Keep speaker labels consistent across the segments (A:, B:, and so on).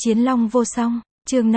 A: Chiến long vô song, chương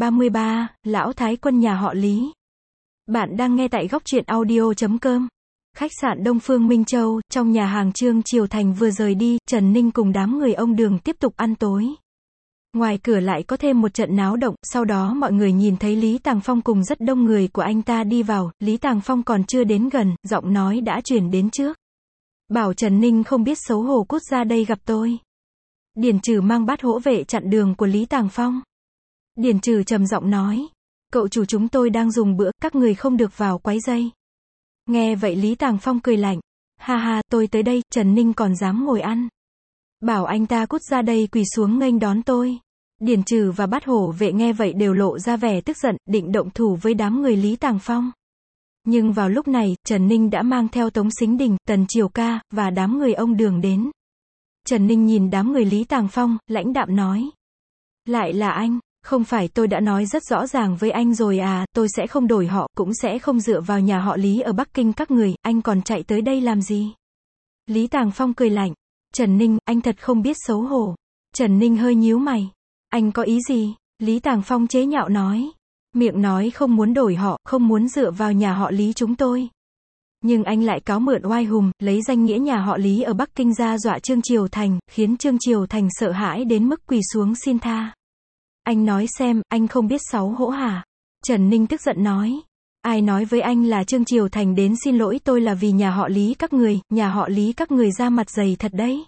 A: 533, Lão Thái quân nhà họ Lý. Bạn đang nghe tại góc truyện audio.com. Khách sạn Đông Phương Minh Châu, trong nhà hàng Trương Triều Thành vừa rời đi, Trần Ninh cùng đám người ông Đường tiếp tục ăn tối. Ngoài cửa lại có thêm một trận náo động, sau đó mọi người nhìn thấy Lý Tàng Phong cùng rất đông người của anh ta đi vào, Lý Tàng Phong còn chưa đến gần, giọng nói đã truyền đến trước. Bảo Trần Ninh không biết xấu hổ cút ra đây gặp tôi. Điền Trừ mang bát hỗ vệ chặn đường của Lý Tàng Phong. Điền Trừ trầm giọng nói, cậu chủ chúng tôi đang dùng bữa, các người không được vào quấy rầy. Nghe vậy Lý Tàng Phong cười lạnh, ha ha, tôi tới đây, Trần Ninh còn dám ngồi ăn. Bảo anh ta cút ra đây quỳ xuống nghênh đón tôi. Điền Trừ và bát hổ vệ nghe vậy đều lộ ra vẻ tức giận, định động thủ với đám người Lý Tàng Phong. Nhưng vào lúc này, Trần Ninh đã mang theo Tống Sính Đình, Tần Triều Ca, và đám người ông Đường đến. Trần Ninh nhìn đám người Lý Tàng Phong, lãnh đạm nói. Lại là anh, không phải tôi đã nói rất rõ ràng với anh rồi à, tôi sẽ không đổi họ, cũng sẽ không dựa vào nhà họ Lý ở Bắc Kinh các người, anh còn chạy tới đây làm gì? Lý Tàng Phong cười lạnh. Trần Ninh, anh thật không biết xấu hổ. Trần Ninh hơi nhíu mày. Anh có ý gì? Lý Tàng Phong chế nhạo nói. Miệng nói không muốn đổi họ, không muốn dựa vào nhà họ Lý chúng tôi. Nhưng anh lại cáo mượn oai hùng, lấy danh nghĩa nhà họ Lý ở Bắc Kinh ra dọa Trương Triều Thành, khiến Trương Triều Thành sợ hãi đến mức quỳ xuống xin tha. Anh nói xem, anh không biết xấu hổ hả? Trần Ninh tức giận nói. Ai nói với anh là Trương Triều Thành đến xin lỗi tôi là vì nhà họ Lý các người, nhà họ Lý các người ra mặt dày thật đấy.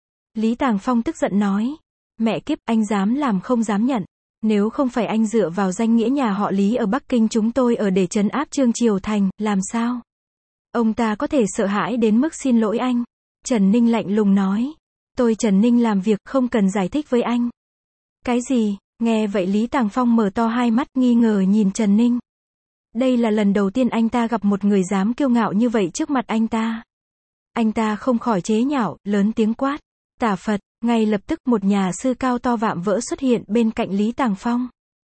A: Lý Tàng Phong tức giận nói. Mẹ kiếp, anh dám làm không dám nhận. Nếu không phải anh dựa vào danh nghĩa nhà họ Lý ở Bắc Kinh chúng tôi ở để trấn áp Trương Triều Thành, làm sao? Ông ta có thể sợ hãi đến mức xin lỗi anh. Trần Ninh lạnh lùng nói. Tôi Trần Ninh làm việc không cần giải thích với anh. Cái gì? Nghe vậy Lý Tàng Phong mở to hai mắt nghi ngờ nhìn Trần Ninh. Đây là lần đầu tiên anh ta gặp một người dám kiêu ngạo như vậy trước mặt anh ta. Anh ta không khỏi chế nhạo, lớn tiếng quát. Tả Phật, ngay lập tức một nhà sư cao to vạm vỡ xuất hiện bên cạnh Lý Tàng Phong.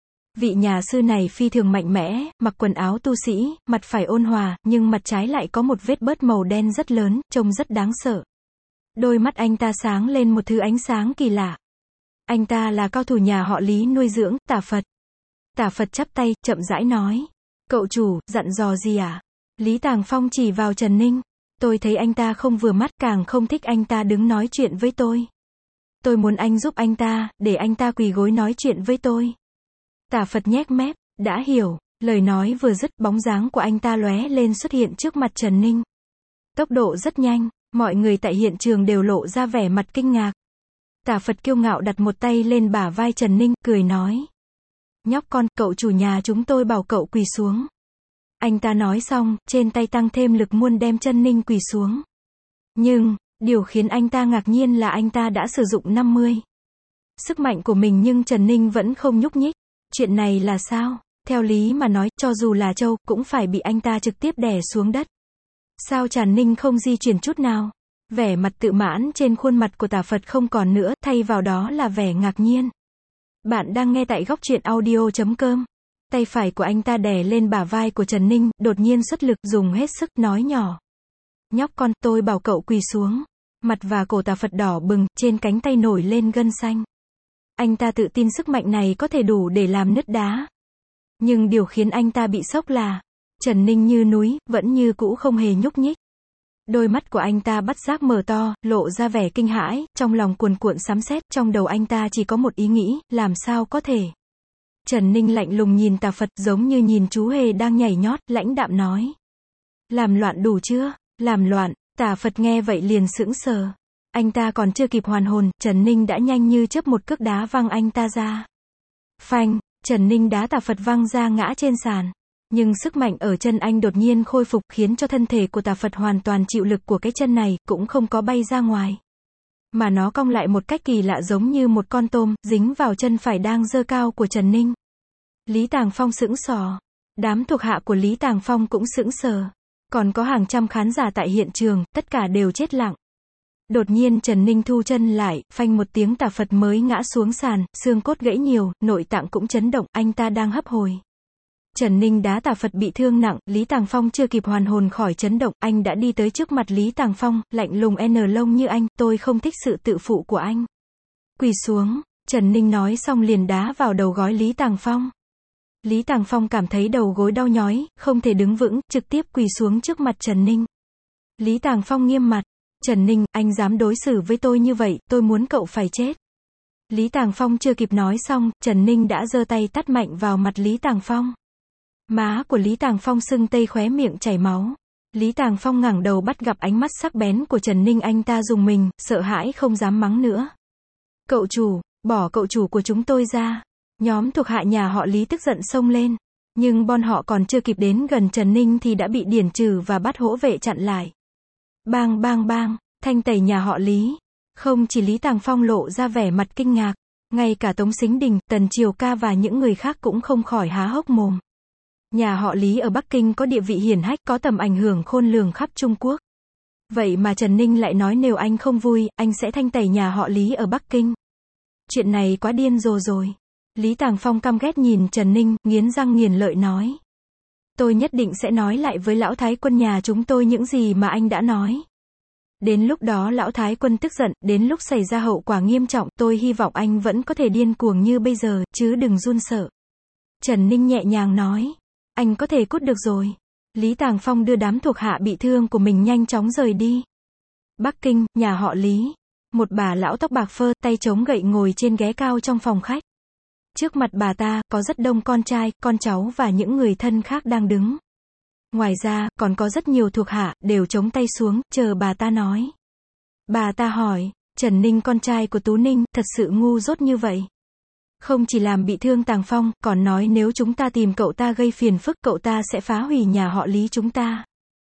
A: Vị nhà sư này phi thường mạnh mẽ, mặc quần áo tu sĩ, mặt phải ôn hòa, nhưng mặt trái lại có một vết bớt màu đen rất lớn, trông rất đáng sợ. Đôi mắt anh ta sáng lên một thứ ánh sáng kỳ lạ. Anh ta là cao thủ nhà họ Lý nuôi dưỡng, Tả Phật. Tả Phật chắp tay, chậm rãi nói. Cậu chủ, dặn dò gì à? Lý Tàng Phong chỉ vào Trần Ninh. Tôi thấy anh ta không vừa mắt, càng không thích anh ta đứng nói chuyện với tôi. Tôi muốn anh giúp anh ta, để anh ta quỳ gối nói chuyện với tôi. Tả Phật nhếch mép, đã hiểu. Lời nói vừa dứt, bóng dáng của anh ta lóe lên xuất hiện trước mặt Trần Ninh. Tốc độ rất nhanh, mọi người tại hiện trường đều lộ ra vẻ mặt kinh ngạc. Tả Phật kiêu ngạo đặt một tay lên bả vai Trần Ninh, cười nói. Nhóc con, cậu chủ nhà chúng tôi bảo cậu quỳ xuống. Anh ta nói xong, trên tay tăng thêm lực muôn đem Trần Ninh quỳ xuống. Nhưng, điều khiến anh ta ngạc nhiên là anh ta đã sử dụng 50 sức mạnh của mình nhưng Trần Ninh vẫn không nhúc nhích. Chuyện này là sao? Theo lý mà nói, cho dù là trâu, cũng phải bị anh ta trực tiếp đè xuống đất. Sao Trần Ninh không di chuyển chút nào? Vẻ mặt tự mãn trên khuôn mặt của Tả Phật không còn nữa, thay vào đó là vẻ ngạc nhiên. Bạn đang nghe tại góc truyện audio.com. Tay phải của anh ta đè lên bả vai của Trần Ninh, đột nhiên xuất lực, dùng hết sức, nói nhỏ. Nhóc con, tôi bảo cậu quỳ xuống. Mặt và cổ Tả Phật đỏ bừng, trên cánh tay nổi lên gân xanh. Anh ta tự tin sức mạnh này có thể đủ để làm nứt đá. Nhưng điều khiến anh ta bị sốc là, Trần Ninh như núi, vẫn như cũ không hề nhúc nhích. Đôi mắt của anh ta bất giác mở to, lộ ra vẻ kinh hãi, trong lòng cuồn cuộn sấm sét, trong đầu anh ta chỉ có một ý nghĩ, làm sao có thể. Trần Ninh lạnh lùng nhìn Tả Phật giống như nhìn chú hề đang nhảy nhót, lãnh đạm nói. Làm loạn đủ chưa? Làm loạn. Tả Phật nghe vậy liền sững sờ. Anh ta còn chưa kịp hoàn hồn, Trần Ninh đã nhanh như chớp một cước đá văng anh ta ra. Phanh, Trần Ninh đá Tả Phật văng ra ngã trên sàn. Nhưng sức mạnh ở chân anh đột nhiên khôi phục khiến cho thân thể của Tả Phật hoàn toàn chịu lực của cái chân này, cũng không có bay ra ngoài. Mà nó cong lại một cách kỳ lạ giống như một con tôm, dính vào chân phải đang giơ cao của Trần Ninh. Lý Tàng Phong sững sờ. Đám thuộc hạ của Lý Tàng Phong cũng sững sờ. Còn có hàng trăm khán giả tại hiện trường, tất cả đều chết lặng. Đột nhiên Trần Ninh thu chân lại, phanh một tiếng Tả Phật mới ngã xuống sàn, xương cốt gãy nhiều, nội tạng cũng chấn động, anh ta đang hấp hồi. Trần Ninh đá Tả Phật bị thương nặng, Lý Tàng Phong chưa kịp hoàn hồn khỏi chấn động, anh đã đi tới trước mặt Lý Tàng Phong, lạnh lùng lông như anh, tôi không thích sự tự phụ của anh. Quỳ xuống, Trần Ninh nói xong liền đá vào đầu gối Lý Tàng Phong. Lý Tàng Phong cảm thấy đầu gối đau nhói, không thể đứng vững, trực tiếp quỳ xuống trước mặt Trần Ninh. Lý Tàng Phong nghiêm mặt. Trần Ninh, anh dám đối xử với tôi như vậy, tôi muốn cậu phải chết. Lý Tàng Phong chưa kịp nói xong, Trần Ninh đã giơ tay tát mạnh vào mặt Lý Tàng Phong. Má của Lý Tàng Phong sưng tây, khóe miệng chảy máu. Lý Tàng Phong ngẩng đầu bắt gặp ánh mắt sắc bén của Trần Ninh, anh ta rùng mình, sợ hãi không dám mắng nữa. Cậu chủ, bỏ cậu chủ của chúng tôi ra. Nhóm thuộc hạ nhà họ Lý tức giận xông lên. Nhưng bọn họ còn chưa kịp đến gần Trần Ninh thì đã bị Điển Trừ và Bát Hỗ Vệ chặn lại. Bang bang bang, thanh tẩy nhà họ Lý. Không chỉ Lý Tàng Phong lộ ra vẻ mặt kinh ngạc, ngay cả Tống Sính Đình, Tần Triều Ca và những người khác cũng không khỏi há hốc mồm. Nhà họ Lý ở Bắc Kinh có địa vị hiển hách, có tầm ảnh hưởng khôn lường khắp Trung Quốc. Vậy mà Trần Ninh lại nói nếu anh không vui, anh sẽ thanh tẩy nhà họ Lý ở Bắc Kinh. Chuyện này quá điên rồ rồi. Lý Tàng Phong căm ghét nhìn Trần Ninh, nghiến răng nghiến lợi nói. Tôi nhất định sẽ nói lại với lão thái quân nhà chúng tôi những gì mà anh đã nói. Đến lúc đó lão thái quân tức giận, đến lúc xảy ra hậu quả nghiêm trọng, tôi hy vọng anh vẫn có thể điên cuồng như bây giờ, chứ đừng run sợ. Trần Ninh nhẹ nhàng nói. Anh có thể cút được rồi. Lý Tàng Phong đưa đám thuộc hạ bị thương của mình nhanh chóng rời đi. Bắc Kinh, nhà họ Lý. Một bà lão tóc bạc phơ, tay chống gậy ngồi trên ghế cao trong phòng khách. Trước mặt bà ta, có rất đông con trai, con cháu và những người thân khác đang đứng. Ngoài ra, còn có rất nhiều thuộc hạ, đều chống tay xuống, chờ bà ta nói. Bà ta hỏi, Trần Ninh con trai của Tú Ninh, thật sự ngu dốt như vậy. Không chỉ làm bị thương Tàng Phong, còn nói nếu chúng ta tìm cậu ta gây phiền phức, cậu ta sẽ phá hủy nhà họ Lý chúng ta.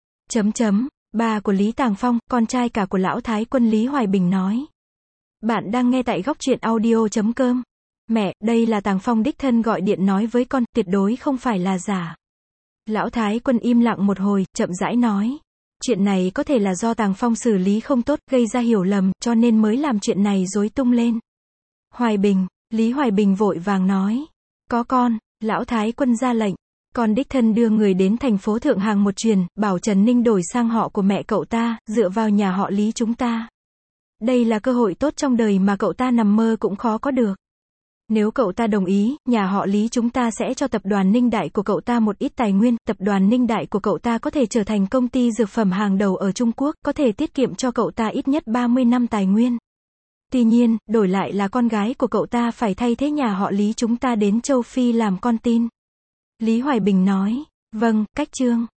A: Ba của Lý Tàng Phong, con trai cả của lão thái quân Lý Hoài Bình nói. Bạn đang nghe tại góc truyện audio.com. Mẹ, đây là Tàng Phong đích thân gọi điện nói với con, tuyệt đối không phải là giả. Lão thái quân im lặng một hồi, chậm rãi nói. Chuyện này có thể là do Tàng Phong xử lý không tốt, gây ra hiểu lầm, cho nên mới làm chuyện này rối tung lên. Hoài Bình, Lý Hoài Bình vội vàng nói. Có con, lão thái quân ra lệnh. Con đích thân đưa người đến thành phố Thượng Hàng một truyền, bảo Trần Ninh đổi sang họ của mẹ cậu ta, dựa vào nhà họ Lý chúng ta. Đây là cơ hội tốt trong đời mà cậu ta nằm mơ cũng khó có được. Nếu cậu ta đồng ý, nhà họ Lý chúng ta sẽ cho tập đoàn Ninh Đại của cậu ta một ít tài nguyên, tập đoàn Ninh Đại của cậu ta có thể trở thành công ty dược phẩm hàng đầu ở Trung Quốc, có thể tiết kiệm cho cậu ta ít nhất 30 năm tài nguyên. Tuy nhiên, đổi lại là con gái của cậu ta phải thay thế nhà họ Lý chúng ta đến châu Phi làm con tin. Lý Hoài Bình nói, vâng, cách chương.